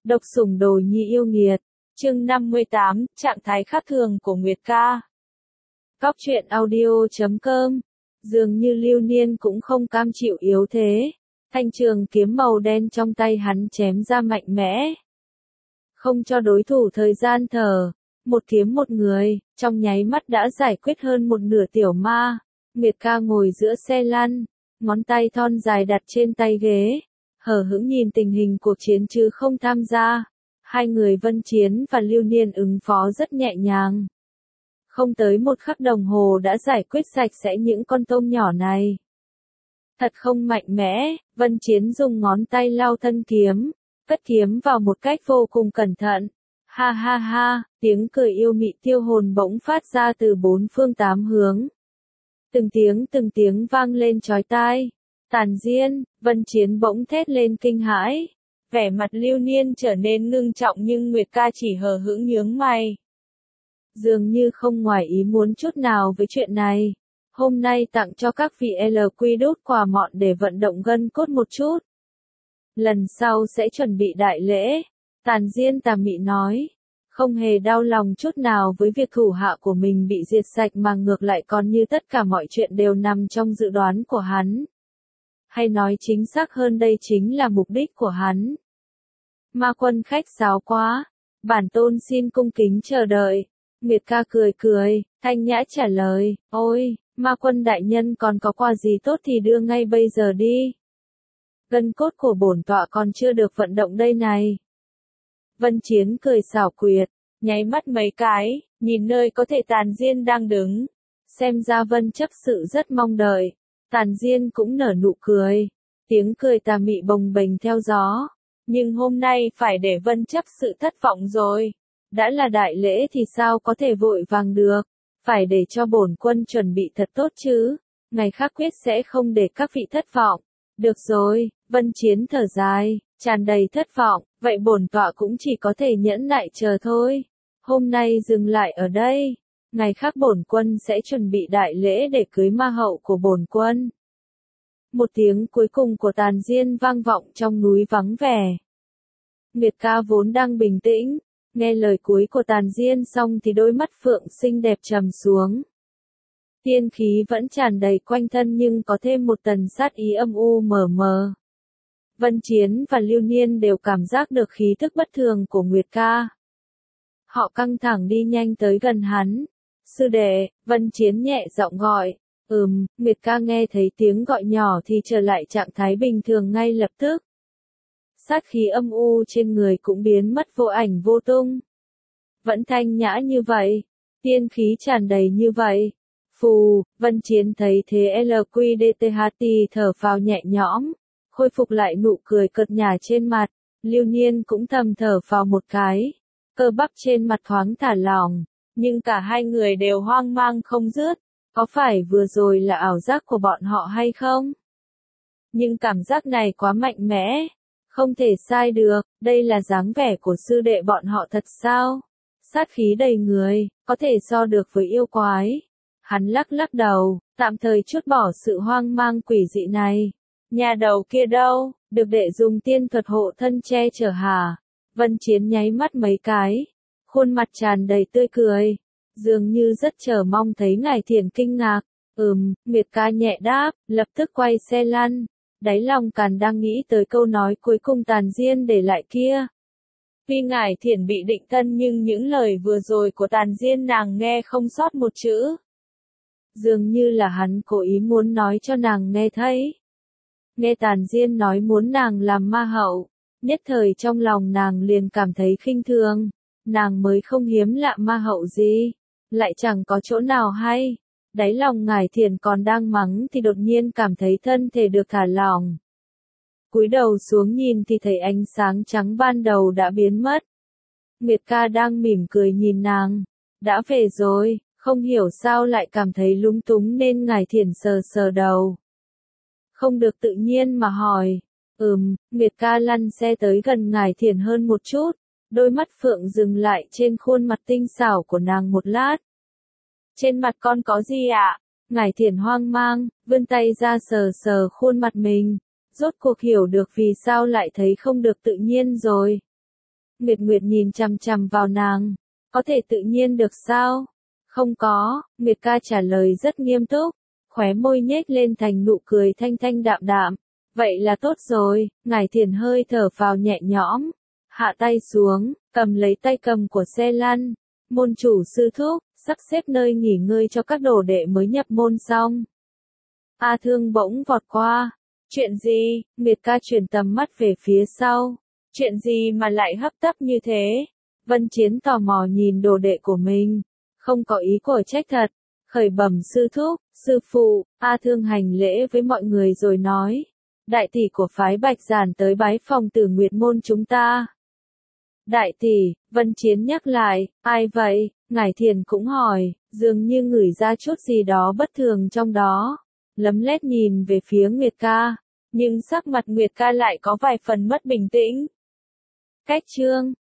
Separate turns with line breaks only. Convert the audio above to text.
Độc sủng đồ nhi yêu nghiệt. Chương 58, trạng thái khác thường của Nguyệt ca. Góc truyện audio.com. Dường như Lưu Niên cũng không cam chịu yếu thế. Thanh trường kiếm màu đen trong tay hắn chém ra mạnh mẽ. Không cho đối thủ thời gian thở. Một kiếm một người, trong nháy mắt đã giải quyết hơn một nửa tiểu ma. Nguyệt ca ngồi giữa xe lăn, ngón tay thon dài đặt trên tay ghế. Hờ hững nhìn tình hình cuộc chiến chứ không tham gia. Hai người Vân Chiến và Lưu Niên ứng phó rất nhẹ nhàng. Không tới một khắc đồng hồ đã giải quyết sạch sẽ những con tôm nhỏ này. Thật không mạnh mẽ, Vân Chiến dùng ngón tay lau thân kiếm, cất kiếm vào một cách vô cùng cẩn thận. Ha ha ha, tiếng cười yêu mị tiêu hồn bỗng phát ra từ bốn phương tám hướng. Từng tiếng vang lên chói tai. Tàn Diên, Vân Chiến bỗng thét lên kinh hãi. Vẻ mặt Lưu Niên trở nên ngưng trọng nhưng Nguyệt ca chỉ hờ hững nhướng mày. Dường như không ngoài ý muốn chút nào với chuyện này. Hôm nay tặng cho các vị LQ đốt quà mọn để vận động gân cốt một chút. Lần sau sẽ chuẩn bị đại lễ. Tàn Diên tà mị nói. Không hề đau lòng chút nào với việc thủ hạ của mình bị diệt sạch mà ngược lại còn như tất cả mọi chuyện đều nằm trong dự đoán của hắn. Hay nói chính xác hơn đây chính là mục đích của hắn. Ma quân khách sáo quá. Bản tôn xin cung kính chờ đợi. Nguyệt ca cười cười, thanh nhã trả lời. Ôi, ma quân đại nhân còn có quà gì tốt thì đưa ngay bây giờ đi. Gân cốt của bổn tọa còn chưa được vận động đây này. Vân Chiến cười xảo quyệt, nháy mắt mấy cái, nhìn nơi có thể Tàn Diên đang đứng. Xem ra Vân chấp sự rất mong đợi. Tàn Diên cũng nở nụ cười. Tiếng cười tà mị bồng bềnh theo gió. Nhưng hôm nay phải để Vân chấp sự thất vọng rồi. Đã là đại lễ thì sao có thể vội vàng được. Phải để cho bổn quân chuẩn bị thật tốt chứ. Ngày khác quyết sẽ không để các vị thất vọng. Được rồi, Vân Chiến thở dài, tràn đầy thất vọng. Vậy bổn tọa cũng chỉ có thể nhẫn nại chờ thôi. Hôm nay dừng lại ở đây. Ngày khác bổn quân sẽ chuẩn bị đại lễ để cưới ma hậu của bổn quân. Một tiếng cuối cùng của Tàn Diên vang vọng trong núi vắng vẻ. Nguyệt ca vốn đang bình tĩnh, nghe lời cuối của Tàn Diên xong thì đôi mắt phượng xinh đẹp trầm xuống. Tiên khí vẫn tràn đầy quanh thân nhưng có thêm một tầng sát ý âm u mờ mờ. Vân Chiến và Lưu Niên đều cảm giác được khí tức bất thường của Nguyệt ca. Họ căng thẳng đi nhanh tới gần hắn. Sư đệ, Vân Chiến nhẹ giọng gọi. Nguyệt ca nghe thấy tiếng gọi nhỏ thì trở lại trạng thái bình thường ngay lập tức. Sát khí âm u trên người cũng biến mất vô ảnh vô tung. Vẫn thanh nhã như vậy. Tiên khí tràn đầy như vậy. Phù, Vân Chiến thấy thế LQDTHT thở phào nhẹ nhõm. Khôi phục lại nụ cười cợt nhả trên mặt. Lưu Niên cũng thầm thở phào một cái. Cơ bắp trên mặt thoáng thả lỏng. Nhưng cả hai người đều hoang mang không dứt. Có phải vừa rồi là ảo giác của bọn họ hay không? Nhưng cảm giác này quá mạnh mẽ. Không thể sai được, đây là dáng vẻ của sư đệ bọn họ thật sao? Sát khí đầy người, có thể so được với yêu quái. Hắn lắc lắc đầu, tạm thời trút bỏ sự hoang mang quỷ dị này. Nhà đầu kia đâu, được đệ dùng tiên thuật hộ thân che chở hả? Vân Chiến nháy mắt mấy cái. Khuôn mặt tràn đầy tươi cười. Dường như rất chờ mong thấy ngài Thiền kinh ngạc. Nguyệt ca nhẹ đáp, lập tức quay xe lăn. Đáy lòng Càn đang nghĩ tới câu nói cuối cùng Tàn Diên để lại kia. Tuy ngài Thiền bị định thân nhưng những lời vừa rồi của Tàn Diên nàng nghe không sót một chữ. Dường như là hắn cố ý muốn nói cho nàng nghe thấy. Nghe Tàn Diên nói muốn nàng làm ma hậu. Nhất thời trong lòng nàng liền cảm thấy khinh thường. Nàng mới không hiếm lạ ma hậu gì. Lại chẳng có chỗ nào hay. Đáy lòng ngài Thiền còn đang mắng thì đột nhiên cảm thấy thân thể được thả lỏng. Cúi đầu xuống nhìn thì thấy ánh sáng trắng ban đầu đã biến mất. Nguyệt ca đang mỉm cười nhìn nàng. Đã về rồi, không hiểu sao lại cảm thấy lúng túng nên ngài Thiền sờ sờ đầu. Không được tự nhiên mà hỏi. Nguyệt ca lăn xe tới gần ngài Thiền hơn một chút. Đôi mắt phượng dừng lại trên khuôn mặt tinh xảo của nàng một lát. Trên mặt con có gì ạ? Ngải Thiển hoang mang, vươn tay ra sờ sờ khuôn mặt mình. Rốt cuộc hiểu được vì sao lại thấy không được tự nhiên rồi. Nguyệt Nguyệt nhìn chằm chằm vào nàng. Có thể tự nhiên được sao? Không có, Nguyệt ca trả lời rất nghiêm túc. Khóe môi nhếch lên thành nụ cười thanh thanh đạm đạm. Vậy là tốt rồi, Ngải Thiền hơi thở vào nhẹ nhõm. Hạ tay xuống, cầm lấy tay cầm của xe lăn. Môn chủ sư thúc, sắp xếp nơi nghỉ ngơi cho các đồ đệ mới nhập môn xong. A Thương bỗng vọt qua. Chuyện gì? Nguyệt ca chuyển tầm mắt về phía sau. Chuyện gì mà lại hấp tấp như thế? Vân Chiến tò mò nhìn đồ đệ của mình. Không có ý của trách thật. Khởi bẩm sư thúc, sư phụ. A Thương hành lễ với mọi người rồi nói. Đại tỷ của phái Bạch Giản tới bái phòng Tử Nguyệt môn chúng ta. Đại tỷ, Vân Chiến nhắc lại, ai vậy? Ngải Thiền cũng hỏi, dường như ngửi ra chút gì đó bất thường trong đó. Lấm lét nhìn về phía Nguyệt ca, nhưng sắc mặt Nguyệt ca lại có vài phần mất bình tĩnh. Cách chương